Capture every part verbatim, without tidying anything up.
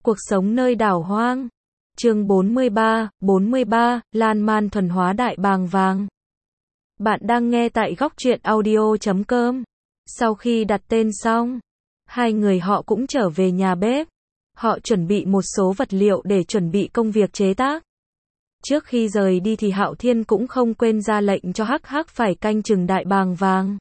Cuộc sống nơi đảo hoang. Chương bốn mươi ba, bốn mươi ba, lan man thuần hóa đại bàng vàng. Bạn đang nghe tại góc truyện audio chấm com. Sau khi đặt tên xong, hai người họ cũng trở về nhà bếp. Họ chuẩn bị một số vật liệu để chuẩn bị công việc chế tác. Trước khi rời đi thì Hạo Thiên cũng không quên ra lệnh cho Hắc Hắc phải canh chừng đại bàng vàng.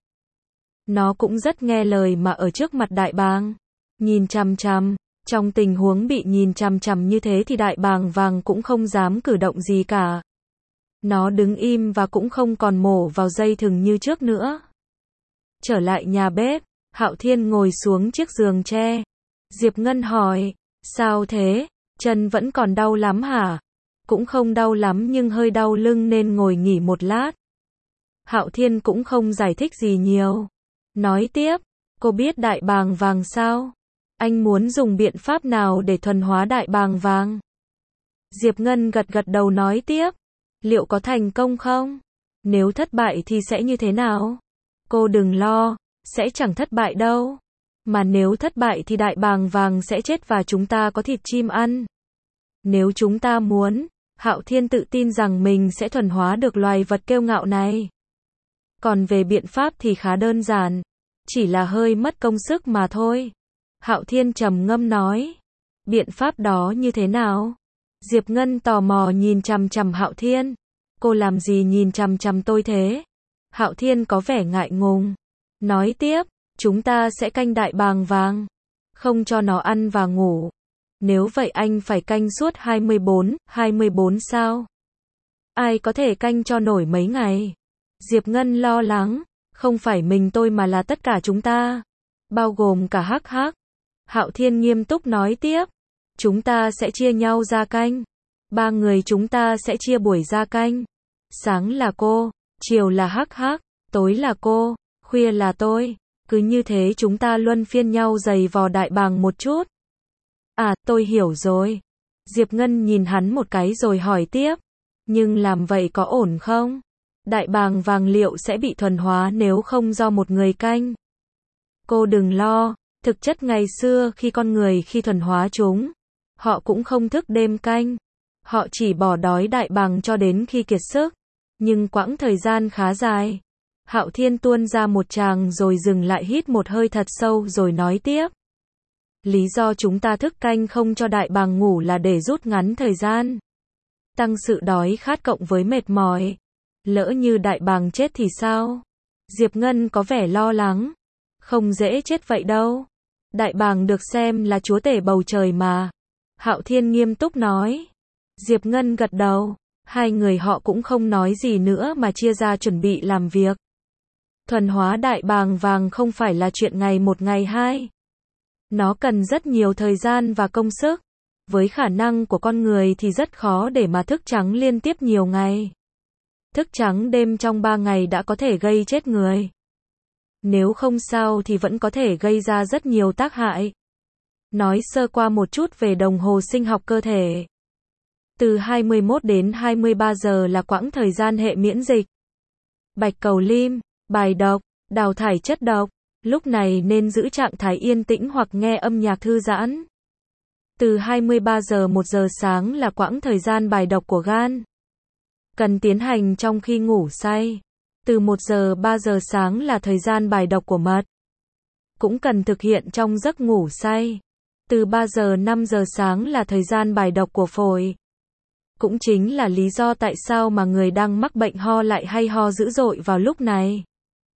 Nó cũng rất nghe lời mà ở trước mặt đại bàng, nhìn chằm chằm. Trong tình huống bị nhìn chằm chằm như thế thì đại bàng vàng cũng không dám cử động gì cả. Nó đứng im và cũng không còn mổ vào dây thừng như trước nữa. Trở lại nhà bếp, Hạo Thiên ngồi xuống chiếc giường tre. Diệp Ngân hỏi, sao thế, chân vẫn còn đau lắm hả? Cũng không đau lắm nhưng hơi đau lưng nên ngồi nghỉ một lát. Hạo Thiên cũng không giải thích gì nhiều. Nói tiếp, cô biết đại bàng vàng sao? Anh muốn dùng biện pháp nào để thuần hóa đại bàng vàng? Diệp Ngân gật gật đầu nói tiếp. Liệu có thành công không? Nếu thất bại thì sẽ như thế nào? Cô đừng lo, sẽ chẳng thất bại đâu. Mà nếu thất bại thì đại bàng vàng sẽ chết và chúng ta có thịt chim ăn. Nếu chúng ta muốn, Hạo Thiên tự tin rằng mình sẽ thuần hóa được loài vật kiêu ngạo này. Còn về biện pháp thì khá đơn giản, chỉ là hơi mất công sức mà thôi. Hạo Thiên trầm ngâm nói. Biện pháp đó như thế nào? Diệp Ngân tò mò nhìn chằm chằm Hạo Thiên. Cô làm gì nhìn chằm chằm tôi thế? Hạo Thiên có vẻ ngại ngùng. Nói tiếp, chúng ta sẽ canh đại bàng vàng. Không cho nó ăn và ngủ. Nếu vậy anh phải canh suốt hai mươi bốn, hai mươi bốn sao? Ai có thể canh cho nổi mấy ngày? Diệp Ngân lo lắng. Không phải mình tôi mà là tất cả chúng ta. Bao gồm cả Hắc Hắc. Hạo Thiên nghiêm túc nói tiếp. Chúng ta sẽ chia nhau ra canh. Ba người chúng ta sẽ chia buổi ra canh. Sáng là cô, chiều là Hắc Hắc, tối là cô, khuya là tôi. Cứ như thế chúng ta luân phiên nhau giày vò đại bàng một chút. À, tôi hiểu rồi. Diệp Ngân nhìn hắn một cái rồi hỏi tiếp. Nhưng làm vậy có ổn không? Đại bàng vàng liệu sẽ bị thuần hóa nếu không do một người canh? Cô đừng lo. Thực chất ngày xưa khi con người khi thuần hóa chúng, họ cũng không thức đêm canh. Họ chỉ bỏ đói đại bàng cho đến khi kiệt sức. Nhưng quãng thời gian khá dài. Hạo Thiên tuôn ra một tràng rồi dừng lại hít một hơi thật sâu rồi nói tiếp. Lý do chúng ta thức canh không cho đại bàng ngủ là để rút ngắn thời gian. Tăng sự đói khát cộng với mệt mỏi. Lỡ như đại bàng chết thì sao? Diệp Ngân có vẻ lo lắng. Không dễ chết vậy đâu. Đại bàng được xem là chúa tể bầu trời mà. Hạo Thiên nghiêm túc nói. Diệp Ngân gật đầu. Hai người họ cũng không nói gì nữa mà chia ra chuẩn bị làm việc. Thuần hóa đại bàng vàng không phải là chuyện ngày một ngày hai. Nó cần rất nhiều thời gian và công sức. Với khả năng của con người thì rất khó để mà thức trắng liên tiếp nhiều ngày. Thức trắng đêm trong ba ngày đã có thể gây chết người. Nếu không sao thì vẫn có thể gây ra rất nhiều tác hại. Nói sơ qua một chút về đồng hồ sinh học cơ thể. Từ hai mươi mốt đến hai mươi ba giờ là quãng thời gian hệ miễn dịch. Bạch cầu lim, bài độc, đào thải chất độc. Lúc này nên giữ trạng thái yên tĩnh hoặc nghe âm nhạc thư giãn. Từ hai mươi ba giờ một giờ sáng là quãng thời gian bài độc của gan. Cần tiến hành trong khi ngủ say. Từ một giờ ba giờ sáng là thời gian bài độc của mật. Cũng cần thực hiện trong giấc ngủ say. Từ ba giờ năm giờ sáng là thời gian bài độc của phổi. Cũng chính là lý do tại sao mà người đang mắc bệnh ho lại hay ho dữ dội vào lúc này.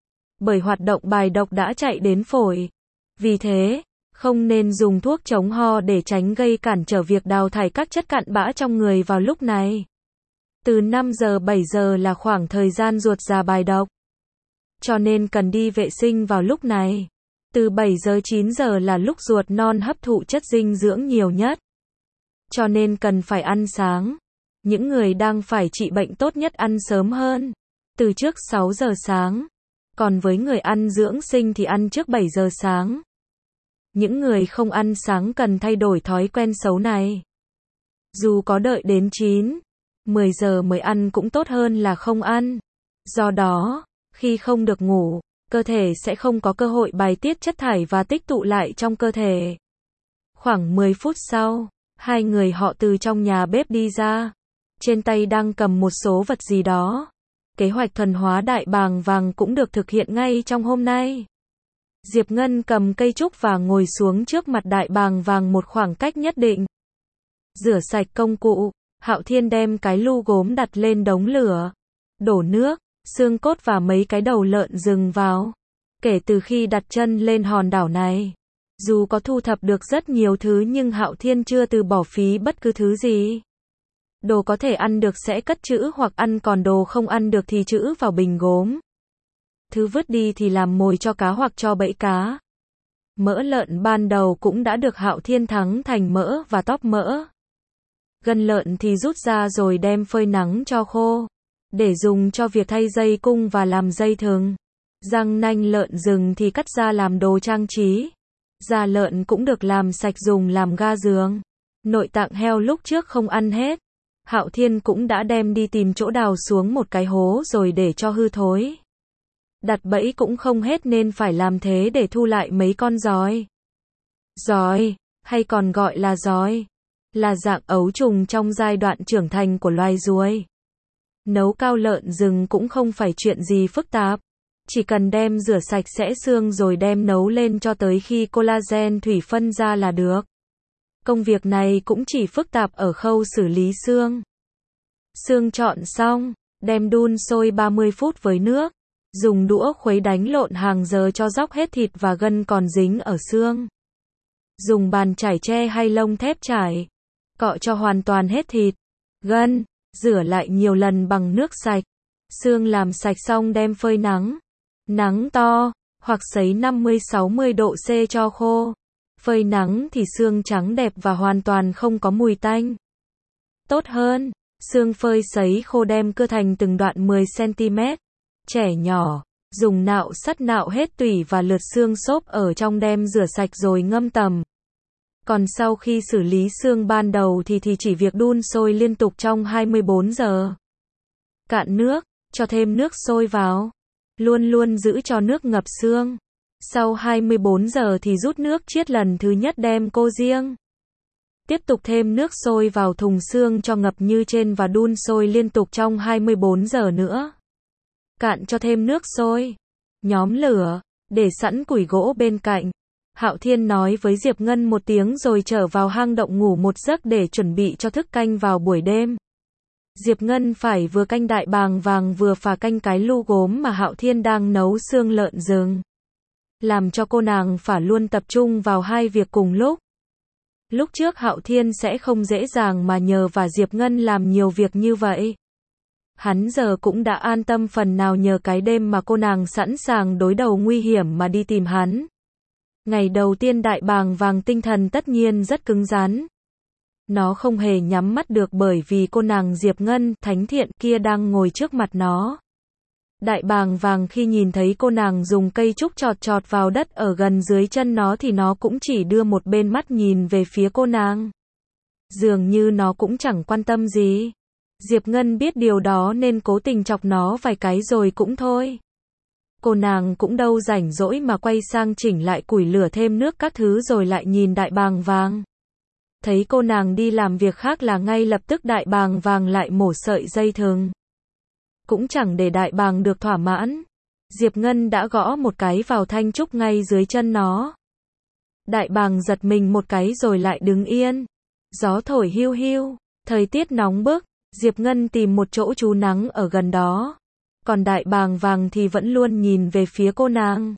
Bởi hoạt động bài độc đã chạy đến phổi. Vì thế, không nên dùng thuốc chống ho để tránh gây cản trở việc đào thải các chất cặn bã trong người vào lúc này. Từ năm giờ bảy giờ là khoảng thời gian ruột già bài độc. Cho nên cần đi vệ sinh vào lúc này. Từ bảy giờ chín giờ là lúc ruột non hấp thụ chất dinh dưỡng nhiều nhất. Cho nên cần phải ăn sáng. Những người đang phải trị bệnh tốt nhất ăn sớm hơn. Từ trước sáu giờ sáng. Còn với người ăn dưỡng sinh thì ăn trước bảy giờ sáng. Những người không ăn sáng cần thay đổi thói quen xấu này. Dù có đợi đến chín, mười giờ mới ăn cũng tốt hơn là không ăn. Do đó, khi không được ngủ, cơ thể sẽ không có cơ hội bài tiết chất thải và tích tụ lại trong cơ thể. Khoảng mười phút sau, Hai người họ từ trong nhà bếp đi ra. Trên tay đang cầm một số vật gì đó. Kế hoạch thuần hóa đại bàng vàng cũng được thực hiện ngay trong hôm nay. Diệp Ngân cầm cây trúc và ngồi xuống trước mặt đại bàng vàng một khoảng cách nhất định. Rửa sạch công cụ, Hạo Thiên đem cái lu gốm đặt lên đống lửa. Đổ nước, xương cốt và mấy cái đầu lợn rừng vào. Kể từ khi đặt chân lên hòn đảo này, dù có thu thập được rất nhiều thứ nhưng Hạo Thiên chưa từ bỏ phí bất cứ thứ gì. Đồ có thể ăn được sẽ cất trữ hoặc ăn, còn đồ không ăn được thì trữ vào bình gốm. Thứ vứt đi thì làm mồi cho cá hoặc cho bẫy cá. Mỡ lợn ban đầu cũng đã được Hạo Thiên thắng thành mỡ và tóp mỡ. Gân lợn thì rút ra rồi đem phơi nắng cho khô, để dùng cho việc thay dây cung và làm dây thừng. Răng nanh lợn rừng thì cắt ra làm đồ trang trí. Da lợn cũng được làm sạch dùng làm ga giường. Nội tạng heo lúc trước không ăn hết. Hạo Thiên cũng đã đem đi tìm chỗ đào xuống một cái hố rồi để cho hư thối. Đặt bẫy cũng không hết nên phải làm thế để thu lại mấy con giòi. Giòi, hay còn gọi là giòi, là dạng ấu trùng trong giai đoạn trưởng thành của loài ruồi. Nấu cao lợn rừng cũng không phải chuyện gì phức tạp. Chỉ cần đem rửa sạch sẽ xương rồi đem nấu lên cho tới khi collagen thủy phân ra là được. Công việc này cũng chỉ phức tạp ở khâu xử lý xương. Xương chọn xong, đem đun sôi ba mươi phút với nước. Dùng đũa khuấy đánh lộn hàng giờ cho róc hết thịt và gân còn dính ở xương. Dùng bàn chải tre hay lông thép chải. Cọ cho hoàn toàn hết thịt, gân, rửa lại nhiều lần bằng nước sạch. Xương làm sạch xong đem phơi nắng. Nắng to, hoặc sấy năm mươi sáu mươi độ C cho khô. Phơi nắng thì xương trắng đẹp và hoàn toàn không có mùi tanh. Tốt hơn, xương phơi sấy khô đem cưa thành từng đoạn mười xăng ti mét. Trẻ nhỏ, dùng nạo sắt nạo hết tủy và lượt xương xốp ở trong đem rửa sạch rồi ngâm tầm. Còn sau khi xử lý xương ban đầu thì thì chỉ việc đun sôi liên tục trong hai mươi bốn giờ. Cạn nước, cho thêm nước sôi vào. Luôn luôn giữ cho nước ngập xương. Sau hai mươi bốn giờ thì rút nước chiết lần thứ nhất đem cô riêng. Tiếp tục thêm nước sôi vào thùng xương cho ngập như trên và đun sôi liên tục trong hai mươi bốn giờ nữa. Cạn cho thêm nước sôi. Nhóm lửa, để sẵn củi gỗ bên cạnh. Hạo Thiên nói với Diệp Ngân một tiếng rồi trở vào hang động ngủ một giấc để chuẩn bị cho thức canh vào buổi đêm. Diệp Ngân phải vừa canh đại bàng vàng vừa phà canh cái lu gốm mà Hạo Thiên đang nấu xương lợn rừng. Làm cho cô nàng phải luôn tập trung vào hai việc cùng lúc. Lúc trước Hạo Thiên sẽ không dễ dàng mà nhờ và Diệp Ngân làm nhiều việc như vậy. Hắn giờ cũng đã an tâm phần nào nhờ cái đêm mà cô nàng sẵn sàng đối đầu nguy hiểm mà đi tìm hắn. Ngày đầu tiên đại bàng vàng tinh thần tất nhiên rất cứng rắn. Nó không hề nhắm mắt được bởi vì cô nàng Diệp Ngân, thánh thiện kia đang ngồi trước mặt nó. Đại bàng vàng khi nhìn thấy cô nàng dùng cây trúc chọt chọt vào đất ở gần dưới chân nó thì nó cũng chỉ đưa một bên mắt nhìn về phía cô nàng. Dường như nó cũng chẳng quan tâm gì. Diệp Ngân biết điều đó nên cố tình chọc nó vài cái rồi cũng thôi. Cô nàng cũng đâu rảnh rỗi mà quay sang chỉnh lại củi lửa thêm nước các thứ rồi lại nhìn đại bàng vàng. Thấy cô nàng đi làm việc khác là ngay lập tức đại bàng vàng lại mổ sợi dây thừng. Cũng chẳng để đại bàng được thỏa mãn. Diệp Ngân đã gõ một cái vào thanh trúc ngay dưới chân nó. Đại bàng giật mình một cái rồi lại đứng yên. Gió thổi hiu hiu, thời tiết nóng bức, Diệp Ngân tìm một chỗ trú nắng ở gần đó. Còn đại bàng vàng thì vẫn luôn nhìn về phía cô nàng.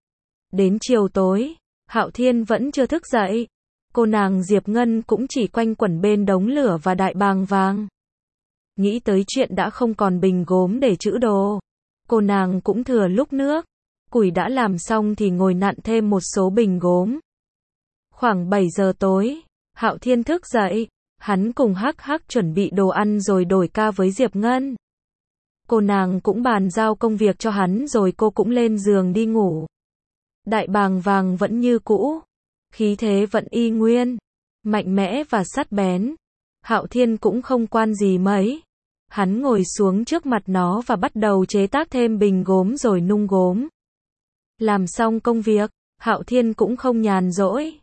Đến chiều tối, Hạo Thiên vẫn chưa thức dậy. Cô nàng Diệp Ngân cũng chỉ quanh quẩn bên đống lửa và đại bàng vàng. Nghĩ tới chuyện đã không còn bình gốm để trữ đồ. Cô nàng cũng thừa lúc nước. Củi đã làm xong thì ngồi nặn thêm một số bình gốm. Khoảng bảy giờ tối, Hạo Thiên thức dậy. Hắn cùng hắc hắc chuẩn bị đồ ăn rồi đổi ca với Diệp Ngân. Cô nàng cũng bàn giao công việc cho hắn rồi cô cũng lên giường đi ngủ. Đại bàng vàng vẫn như cũ. Khí thế vẫn y nguyên. Mạnh mẽ và sắc bén. Hạo Thiên cũng không quan gì mấy. Hắn ngồi xuống trước mặt nó và bắt đầu chế tác thêm bình gốm rồi nung gốm. Làm xong công việc, Hạo Thiên cũng không nhàn rỗi.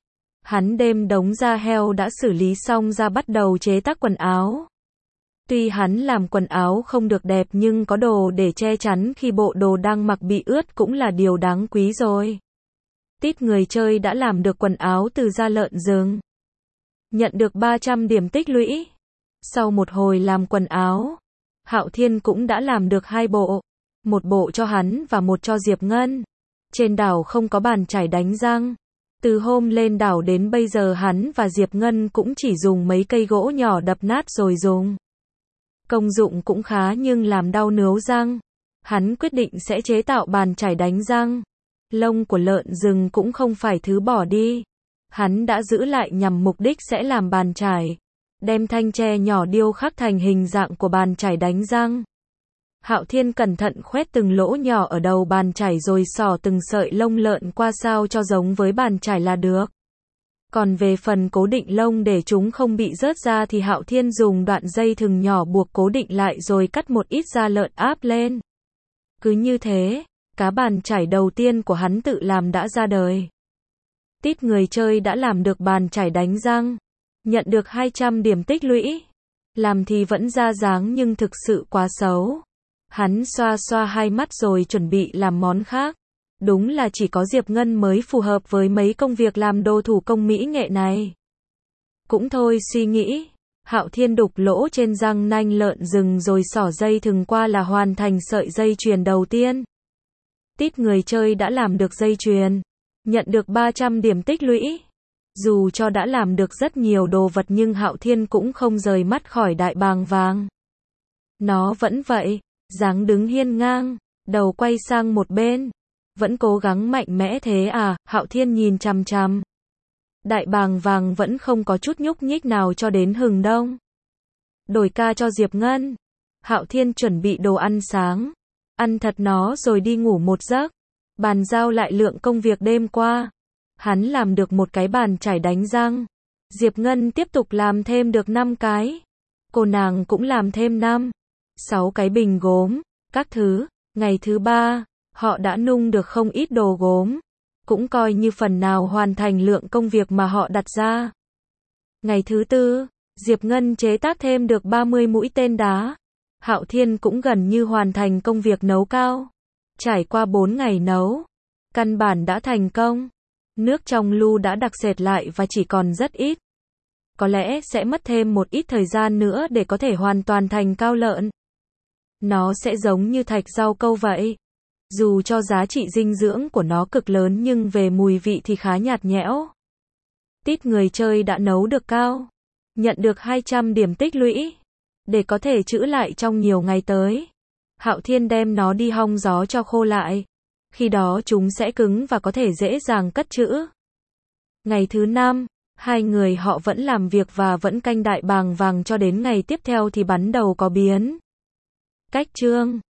Hắn đem đống da heo đã xử lý xong ra bắt đầu chế tác quần áo. Tuy hắn làm quần áo không được đẹp nhưng có đồ để che chắn khi bộ đồ đang mặc bị ướt cũng là điều đáng quý rồi. Tít người chơi đã làm được quần áo từ da lợn rừng. Nhận được ba trăm điểm tích lũy. Sau một hồi làm quần áo, Hạo Thiên cũng đã làm được hai bộ. Một bộ cho hắn và một cho Diệp Ngân. Trên đảo không có bàn chải đánh răng. Từ hôm lên đảo đến bây giờ hắn và Diệp Ngân cũng chỉ dùng mấy cây gỗ nhỏ đập nát rồi dùng. Công dụng cũng khá nhưng làm đau nướu răng. Hắn quyết định sẽ chế tạo bàn chải đánh răng. Lông của lợn rừng cũng không phải thứ bỏ đi. Hắn đã giữ lại nhằm mục đích sẽ làm bàn chải. Đem thanh tre nhỏ điêu khắc thành hình dạng của bàn chải đánh răng. Hạo Thiên cẩn thận khoét từng lỗ nhỏ ở đầu bàn chải rồi xỏ từng sợi lông lợn qua sao cho giống với bàn chải là được. Còn về phần cố định lông để chúng không bị rớt ra thì Hạo Thiên dùng đoạn dây thừng nhỏ buộc cố định lại rồi cắt một ít da lợn áp lên. Cứ như thế, cá bàn chải đầu tiên của hắn tự làm đã ra đời. Tít người chơi đã làm được bàn chải đánh răng. Nhận được hai trăm điểm tích lũy. Làm thì vẫn ra dáng nhưng thực sự quá xấu. Hắn xoa xoa hai mắt rồi chuẩn bị làm món khác. Đúng là chỉ có Diệp Ngân mới phù hợp với mấy công việc làm đồ thủ công mỹ nghệ này. Cũng thôi suy nghĩ. Hạo Thiên đục lỗ trên răng nanh lợn rừng rồi xỏ dây thừng qua là hoàn thành sợi dây chuyền đầu tiên. Tít người chơi đã làm được dây chuyền. Nhận được ba trăm điểm tích lũy. Dù cho đã làm được rất nhiều đồ vật nhưng Hạo Thiên cũng không rời mắt khỏi đại bàng vàng. Nó vẫn vậy, dáng đứng hiên ngang, đầu quay sang một bên. Vẫn cố gắng mạnh mẽ thế à, Hạo Thiên nhìn chằm chằm. Đại bàng vàng vẫn không có chút nhúc nhích nào cho đến hừng đông. Đổi ca cho Diệp Ngân. Hạo Thiên chuẩn bị đồ ăn sáng. Ăn thật nó rồi đi ngủ một giấc. Bàn giao lại lượng công việc đêm qua. Hắn làm được một cái bàn chải đánh răng. Diệp Ngân tiếp tục làm thêm được năm cái. Cô nàng cũng làm thêm năm, sáu cái bình gốm, các thứ. Ngày thứ ba, họ đã nung được không ít đồ gốm. Cũng coi như phần nào hoàn thành lượng công việc mà họ đặt ra. Ngày thứ tư, Diệp Ngân chế tác thêm được ba mươi mũi tên đá. Hạo Thiên cũng gần như hoàn thành công việc nấu cao. Trải qua bốn ngày nấu, căn bản đã thành công. Nước trong lu đã đặc sệt lại và chỉ còn rất ít. Có lẽ sẽ mất thêm một ít thời gian nữa để có thể hoàn toàn thành cao lợn. Nó sẽ giống như thạch rau câu vậy. Dù cho giá trị dinh dưỡng của nó cực lớn nhưng về mùi vị thì khá nhạt nhẽo. Tít người chơi đã nấu được cao. Nhận được hai trăm điểm tích lũy. Để có thể trữ lại trong nhiều ngày tới. Hạo Thiên đem nó đi hong gió cho khô lại. Khi đó chúng sẽ cứng và có thể dễ dàng cất trữ. Ngày thứ năm, hai người họ vẫn làm việc và vẫn canh đại bàng vàng cho đến ngày tiếp theo thì bắn đầu có biến. Cách chương